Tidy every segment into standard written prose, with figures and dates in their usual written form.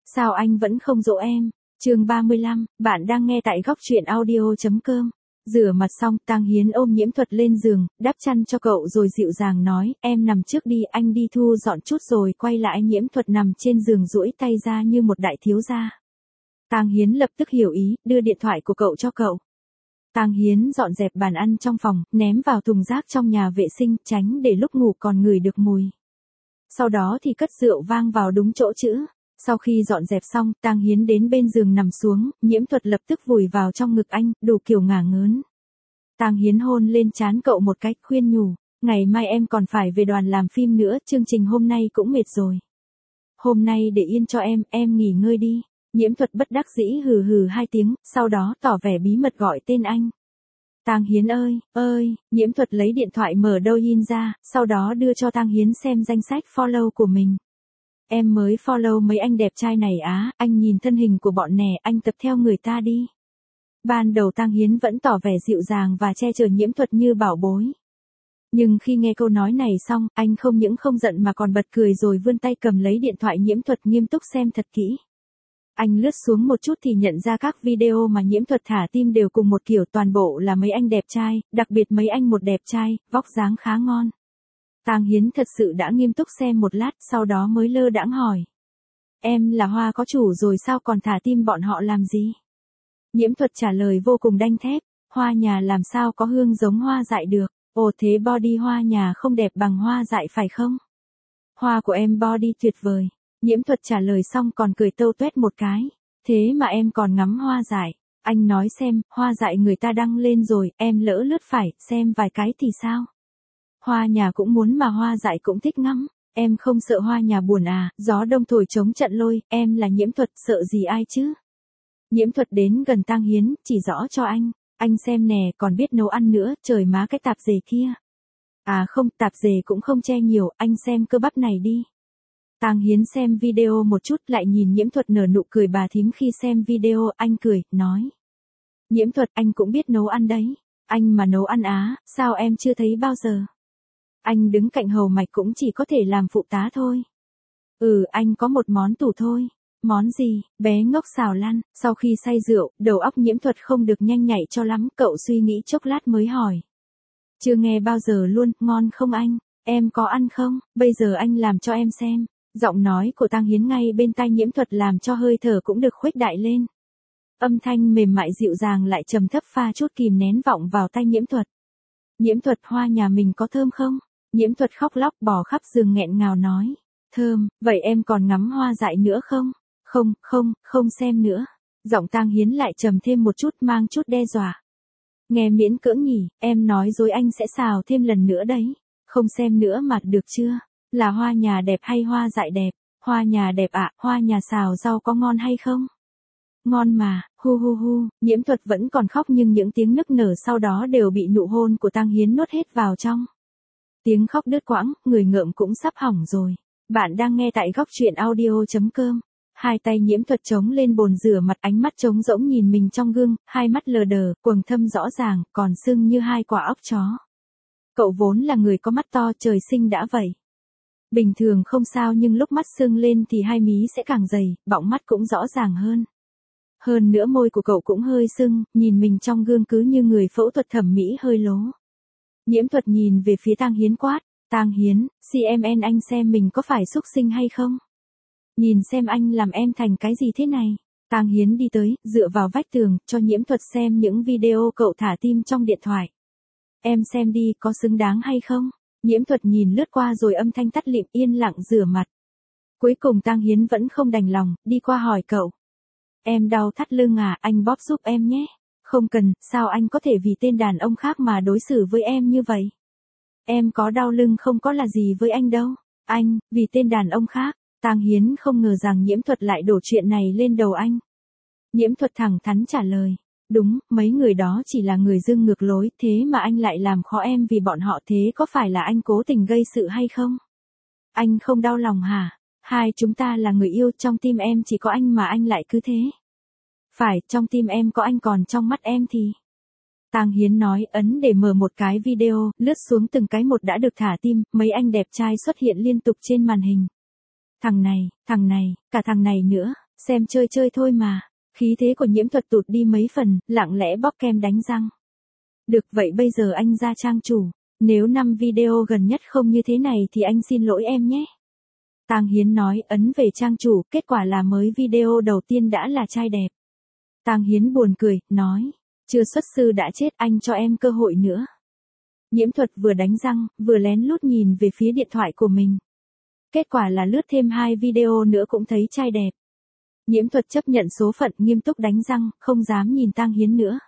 Sao anh vẫn không dỗ em? Chương 35, bạn đang nghe tại góc truyện audio.com. Rửa mặt xong, Tang Hiến ôm Nhiễm Thuật lên giường, đắp chăn cho cậu rồi dịu dàng nói, em nằm trước đi, anh đi thu dọn chút rồi quay lại. Nhiễm Thuật nằm trên giường duỗi tay ra như một đại thiếu gia. Tang Hiến lập tức hiểu ý, đưa điện thoại của cậu cho cậu. Tang Hiến dọn dẹp bàn ăn trong phòng, ném vào thùng rác trong nhà vệ sinh, tránh để lúc ngủ còn ngửi được mùi. Sau đó thì cất rượu vang vào đúng chỗ chữ. Sau khi dọn dẹp xong, Tang Hiến đến bên giường nằm xuống, Nhiễm Thuật lập tức vùi vào trong ngực anh, đủ kiểu ngả ngớn. Tang Hiến hôn lên trán cậu một cái, khuyên nhủ, ngày mai em còn phải về đoàn làm phim nữa, chương trình hôm nay cũng mệt rồi. Hôm nay để yên cho em nghỉ ngơi đi. Nhiễm Thuật bất đắc dĩ hừ hừ 2 tiếng, sau đó tỏ vẻ bí mật gọi tên anh. Tang Hiến ơi, Nhiễm Thuật lấy điện thoại mở Douyin ra, sau đó đưa cho Tang Hiến xem danh sách follow của mình. Em mới follow mấy anh đẹp trai này á, anh nhìn thân hình của bọn nè, anh tập theo người ta đi. Ban đầu Tang Hiến vẫn tỏ vẻ dịu dàng và che chở Nhiễm Thuật như bảo bối. Nhưng khi nghe câu nói này xong, anh không những không giận mà còn bật cười rồi vươn tay cầm lấy điện thoại Nhiễm Thuật nghiêm túc xem thật kỹ. Anh lướt xuống một chút thì nhận ra các video mà Nhiễm Thuật thả tim đều cùng một kiểu, toàn bộ là mấy anh đẹp trai, đặc biệt mấy anh một đẹp trai, vóc dáng khá ngon. Tang Hiến thật sự đã nghiêm túc xem một lát, sau đó mới lơ đãng hỏi. Em là Hoa có chủ rồi sao còn thả tim bọn họ làm gì? Nhiễm Thuật trả lời vô cùng đanh thép, Hoa nhà làm sao có hương giống Hoa dại được, ồ thế body Hoa nhà không đẹp bằng Hoa dại phải không? Hoa của em body tuyệt vời. Nhiễm Thuật trả lời xong còn cười tâu tuét một cái, thế mà em còn ngắm Hoa dại, anh nói xem, Hoa dại người ta đăng lên rồi, em lỡ lướt phải, xem vài cái thì sao? Hoa nhà cũng muốn mà Hoa dại cũng thích ngắm, em không sợ Hoa nhà buồn à, gió đông thổi chống trận lôi, em là Nhiễm Thuật sợ gì ai chứ? Nhiễm Thuật đến gần Tang Hiến, chỉ rõ cho anh xem nè, còn biết nấu ăn nữa, trời má cái tạp dề kia. À không, tạp dề cũng không che nhiều, anh xem cơ bắp này đi. Tang Hiến xem video một chút lại nhìn Nhiễm Thuật nở nụ cười bà thím khi xem video, anh cười, nói. Nhiễm Thuật, anh cũng biết nấu ăn đấy, anh mà nấu ăn á, sao em chưa thấy bao giờ? Anh đứng cạnh hầu mạch cũng chỉ có thể làm phụ tá thôi. Anh có một món tủ thôi. Món gì? Bé ngốc xào lăn, sau khi say rượu, đầu óc Nhiễm Thuật không được nhanh nhạy cho lắm, cậu suy nghĩ chốc lát mới hỏi. Chưa nghe bao giờ luôn, ngon không anh? Em có ăn không? Bây giờ anh làm cho em xem. Giọng nói của Tang Hiến ngay bên tai Nhiễm Thuật làm cho hơi thở cũng được khuếch đại lên. Âm thanh mềm mại dịu dàng lại trầm thấp pha chút kìm nén vọng vào tai Nhiễm Thuật. Nhiễm Thuật, Hoa nhà mình có thơm không? Nhiễm Thuật khóc lóc bò khắp giường nghẹn ngào nói. Thơm, vậy em còn ngắm Hoa dại nữa không? Không xem nữa. Giọng Tang Hiến lại trầm thêm một chút mang chút đe dọa. Nghe miễn cưỡng nhỉ, em nói dối anh sẽ xào thêm lần nữa đấy. Không xem nữa mà được chưa? Là Hoa nhà đẹp hay Hoa dại đẹp? Hoa nhà đẹp ạ, Hoa nhà xào rau có ngon hay không? Ngon mà, hu. Nhiễm Thuật vẫn còn khóc nhưng những tiếng nức nở sau đó đều bị nụ hôn của Tang Hiến nuốt hết vào trong. Tiếng khóc đứt quãng, người ngợm cũng sắp hỏng rồi. Bạn đang nghe tại góc truyện audio.com. Hai tay Nhiễm Thuật chống lên bồn rửa mặt, ánh mắt trống rỗng nhìn mình trong gương, hai mắt lờ đờ, quầng thâm rõ ràng, còn sưng như hai quả óc chó. Cậu vốn là người có mắt to, trời sinh đã vậy. Bình thường không sao nhưng lúc mắt sưng lên thì hai mí sẽ càng dày, bọng mắt cũng rõ ràng hơn. Hơn nữa môi của cậu cũng hơi sưng, nhìn mình trong gương cứ như người phẫu thuật thẩm mỹ hơi lố. Nhiễm Thuật nhìn về phía Tang Hiến quát, Tang Hiến, CMN anh xem mình có phải xúc sinh hay không? Nhìn xem anh làm em thành cái gì thế này? Tang Hiến đi tới, dựa vào vách tường, cho Nhiễm Thuật xem những video cậu thả tim trong điện thoại. Em xem đi, có xứng đáng hay không? Nhiễm Thuật nhìn lướt qua rồi âm thanh tắt lịm yên lặng rửa mặt. Cuối cùng Tang Hiến vẫn không đành lòng, đi qua hỏi cậu. Em đau thắt lưng à, anh bóp giúp em nhé. Không cần, sao anh có thể vì tên đàn ông khác mà đối xử với em như vậy? Em có đau lưng không có là gì với anh đâu. Anh, vì tên đàn ông khác. Tang Hiến không ngờ rằng Nhiễm Thuật lại đổ chuyện này lên đầu anh. Nhiễm Thuật thẳng thắn trả lời. Đúng, mấy người đó chỉ là người dưng ngược lối, thế mà anh lại làm khó em vì bọn họ, thế có phải là anh cố tình gây sự hay không? Anh không đau lòng hả? Hai chúng ta là người yêu, trong tim em chỉ có anh mà anh lại cứ thế. Phải, trong tim em có anh còn trong mắt em thì... Tang Hiến nói, ấn để mở một cái video, lướt xuống từng cái một đã được thả tim, mấy anh đẹp trai xuất hiện liên tục trên màn hình. Thằng này, cả thằng này nữa, Xem chơi chơi thôi mà. Khí thế của Nhiễm Thuật tụt đi mấy phần, lặng lẽ bóp kem đánh răng. Được vậy bây giờ anh ra trang chủ. Nếu 5 video gần nhất không như thế này thì anh xin lỗi em nhé. Tang Hiến nói, ấn về trang chủ, kết quả là mới video đầu tiên đã là trai đẹp. Tang Hiến buồn cười, nói, chưa xuất sư đã chết, anh cho em cơ hội nữa. Nhiễm Thuật vừa đánh răng, vừa lén lút nhìn về phía điện thoại của mình. Kết quả là lướt thêm 2 video nữa cũng thấy trai đẹp. Nhiễm Thuật chấp nhận số phận, nghiêm túc đánh răng, không dám nhìn Tang Hiến nữa.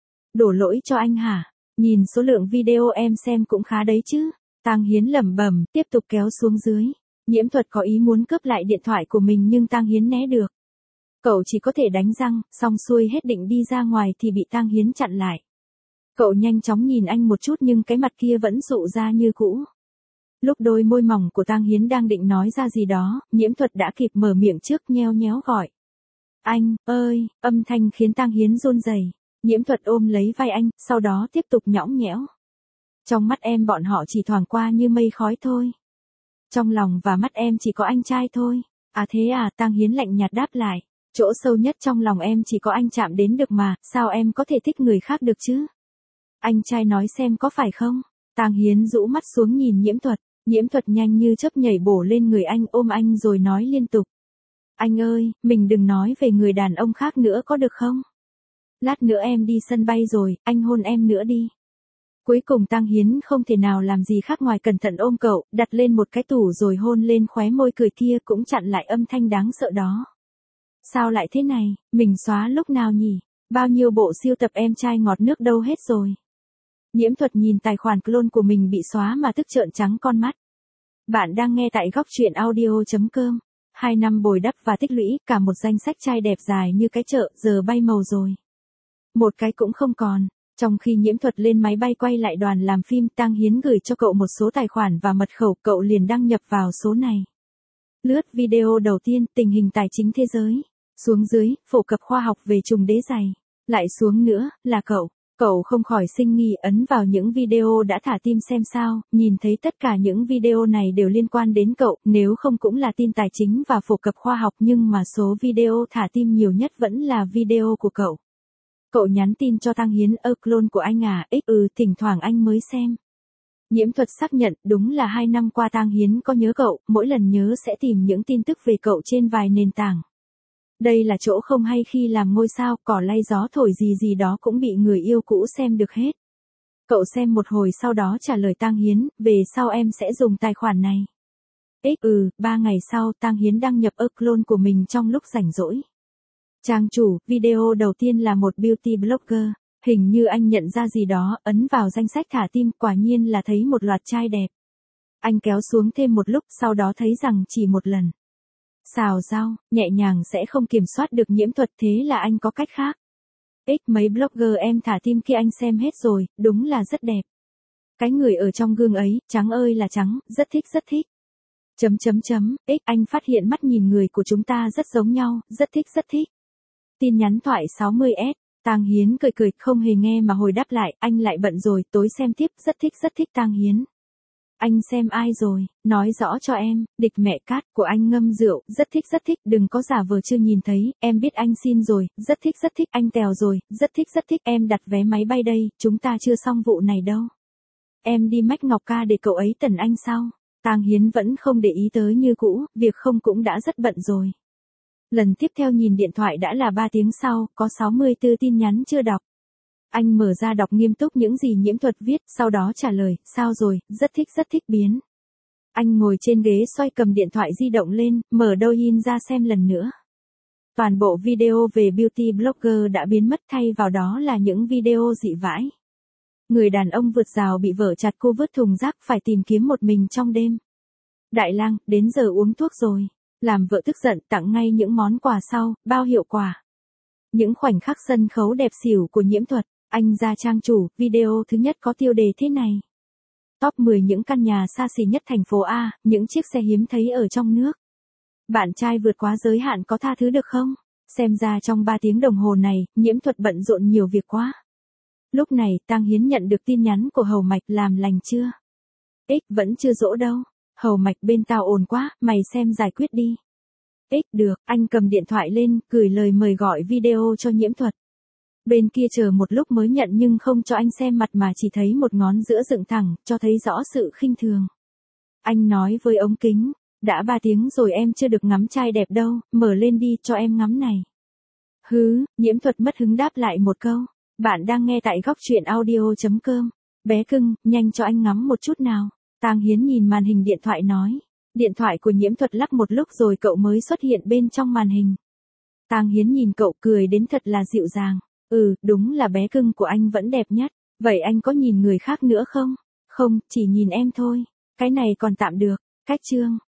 Đổ lỗi cho anh hả? Nhìn số lượng video em xem cũng khá đấy chứ. Tang Hiến lẩm bẩm, tiếp tục kéo xuống dưới. Nhiễm Thuật có ý muốn cướp lại điện thoại của mình nhưng Tang Hiến né được. Cậu chỉ có thể đánh răng, xong xuôi hết định đi ra ngoài thì bị Tang Hiến chặn lại. Cậu nhanh chóng nhìn anh một chút nhưng cái mặt kia vẫn sụ ra như cũ. Lúc đôi môi mỏng của Tang Hiến đang định nói ra gì đó, Nhiễm Thuật đã kịp mở miệng trước, nheo nhéo gọi. Anh, ơi, âm thanh khiến Tang Hiến run rẩy. Nhiễm Thuật ôm lấy vai anh, sau đó tiếp tục nhõng nhẽo. Trong mắt em bọn họ chỉ thoảng qua như mây khói thôi. Trong lòng và mắt em chỉ có anh trai thôi. À thế à, Tang Hiến lạnh nhạt đáp lại. Chỗ sâu nhất trong lòng em chỉ có anh chạm đến được mà, sao em có thể thích người khác được chứ? Anh trai nói xem có phải không? Tang Hiến rũ mắt xuống nhìn Nhiễm Thuật. Nhiễm Thuật nhanh như chớp nhảy bổ lên người anh, ôm anh rồi nói liên tục. Anh ơi, mình đừng nói về người đàn ông khác nữa có được không? Lát nữa em đi sân bay rồi, anh hôn em nữa đi. Cuối cùng Tang Hiến không thể nào làm gì khác ngoài cẩn thận ôm cậu, đặt lên một cái tủ rồi hôn lên khóe môi cười kia, cũng chặn lại âm thanh đáng sợ đó. Sao lại thế này, mình xóa lúc nào nhỉ? Bao nhiêu bộ siêu tập em trai ngọt nước đâu hết rồi? Nhiễm Thuật nhìn tài khoản clone của mình bị xóa mà tức trợn trắng con mắt. Bạn đang nghe tại góc truyện audio.com. 2 năm bồi đắp và tích lũy, cả một danh sách trai đẹp dài như cái chợ, giờ bay màu rồi. Một cái cũng không còn. Trong khi Nhiễm Thuật lên máy bay quay lại đoàn làm phim, Tang Hiến gửi cho cậu một số tài khoản và mật khẩu, cậu liền đăng nhập vào số này. Lướt video đầu tiên, tình hình tài chính thế giới. Xuống dưới, phổ cập khoa học về trùng đế giày. Lại xuống nữa, là cậu. Cậu không khỏi sinh nghi, ấn vào những video đã thả tim xem sao, nhìn thấy tất cả những video này đều liên quan đến cậu, nếu không cũng là tin tài chính và phổ cập khoa học, nhưng mà số video thả tim nhiều nhất vẫn là video của cậu. Cậu nhắn tin cho Tang Hiến, clone của anh à, thỉnh thoảng anh mới xem. Nhiễm Thuật xác nhận, đúng là 2 năm qua Tang Hiến có nhớ cậu, mỗi lần nhớ sẽ tìm những tin tức về cậu trên vài nền tảng. Đây là chỗ không hay khi làm ngôi sao, cỏ lay gió thổi gì gì đó cũng bị người yêu cũ xem được hết. Cậu xem một hồi sau đó trả lời Tang Hiến, về sau em sẽ dùng tài khoản này. 3 ngày sau Tang Hiến đăng nhập clone của mình trong lúc rảnh rỗi. Trang chủ, video đầu tiên là một beauty blogger, hình như anh nhận ra gì đó, ấn vào danh sách thả tim, quả nhiên là thấy một loạt trai đẹp. Anh kéo xuống thêm một lúc, sau đó thấy rằng chỉ một lần. Xào rau, nhẹ nhàng sẽ không kiểm soát được Nhiễm Thuật, thế là anh có cách khác. Mấy blogger em thả tim kia anh xem hết rồi, đúng là rất đẹp. Cái người ở trong gương ấy, trắng ơi là trắng, rất thích rất thích. Anh phát hiện mắt nhìn người của chúng ta rất giống nhau, rất thích rất thích. Tin nhắn thoại 60S, Tang Hiến cười cười, không hề nghe mà hồi đáp lại, anh lại bận rồi, tối xem tiếp, rất thích Tang Hiến. Anh xem ai rồi, nói rõ cho em, địch mẹ cát của anh ngâm rượu, rất thích, đừng có giả vờ chưa nhìn thấy, em biết anh xin rồi, rất thích, anh tèo rồi, rất thích, em đặt vé máy bay đây, chúng ta chưa xong vụ này đâu. Em đi Mách Ngọc Ca để cậu ấy tẩn anh sau. Tang Hiến vẫn không để ý tới như cũ, việc không cũng đã rất bận rồi. Lần tiếp theo nhìn điện thoại đã là 3 tiếng sau, có 64 tin nhắn chưa đọc. Anh mở ra đọc nghiêm túc những gì Nhiễm Thuật viết, sau đó trả lời, sao rồi, rất thích biến. Anh ngồi trên ghế xoay cầm điện thoại di động lên, mở Douyin ra xem lần nữa. Toàn bộ video về beauty blogger đã biến mất, thay vào đó là những video dị vãi. Người đàn ông vượt rào bị vợ chặt cô vứt thùng rác phải tìm kiếm một mình trong đêm. Đại lang, đến giờ uống thuốc rồi. Làm vợ tức giận, tặng ngay những món quà sau, bao hiệu quả. Những khoảnh khắc sân khấu đẹp xỉu của Nhiễm Thuật. Anh ra trang chủ, video thứ nhất có tiêu đề thế này. Top 10 những căn nhà xa xỉ nhất thành phố A, những chiếc xe hiếm thấy ở trong nước. Bạn trai vượt quá giới hạn có tha thứ được không? Xem ra trong 3 tiếng đồng hồ này, Nhiễm Thuật bận rộn nhiều việc quá. Lúc này, Tang Hiến nhận được tin nhắn của Hầu Mạch, làm lành chưa? Vẫn chưa dỗ đâu. Hầu Mạch, bên tao ồn quá, mày xem giải quyết đi. Được, anh cầm điện thoại lên, gửi lời mời gọi video cho Nhiễm Thuật. Bên kia chờ một lúc mới nhận nhưng không cho anh xem mặt mà chỉ thấy một ngón giữa dựng thẳng, cho thấy rõ sự khinh thường. Anh nói với ống kính, đã 3 tiếng rồi em chưa được ngắm trai đẹp đâu, mở lên đi cho em ngắm này. Nhiễm Thuật mất hứng đáp lại một câu. Bạn đang nghe tại góc truyện audio.com. Bé cưng, nhanh cho anh ngắm một chút nào. Tang Hiến nhìn màn hình điện thoại nói. Điện thoại của Nhiễm Thuật lắc một lúc rồi cậu mới xuất hiện bên trong màn hình. Tang Hiến nhìn cậu cười đến thật là dịu dàng. Đúng là bé cưng của anh vẫn đẹp nhất. Vậy anh có nhìn người khác nữa không? Không, chỉ nhìn em thôi. Cái này còn tạm được. Cách chương.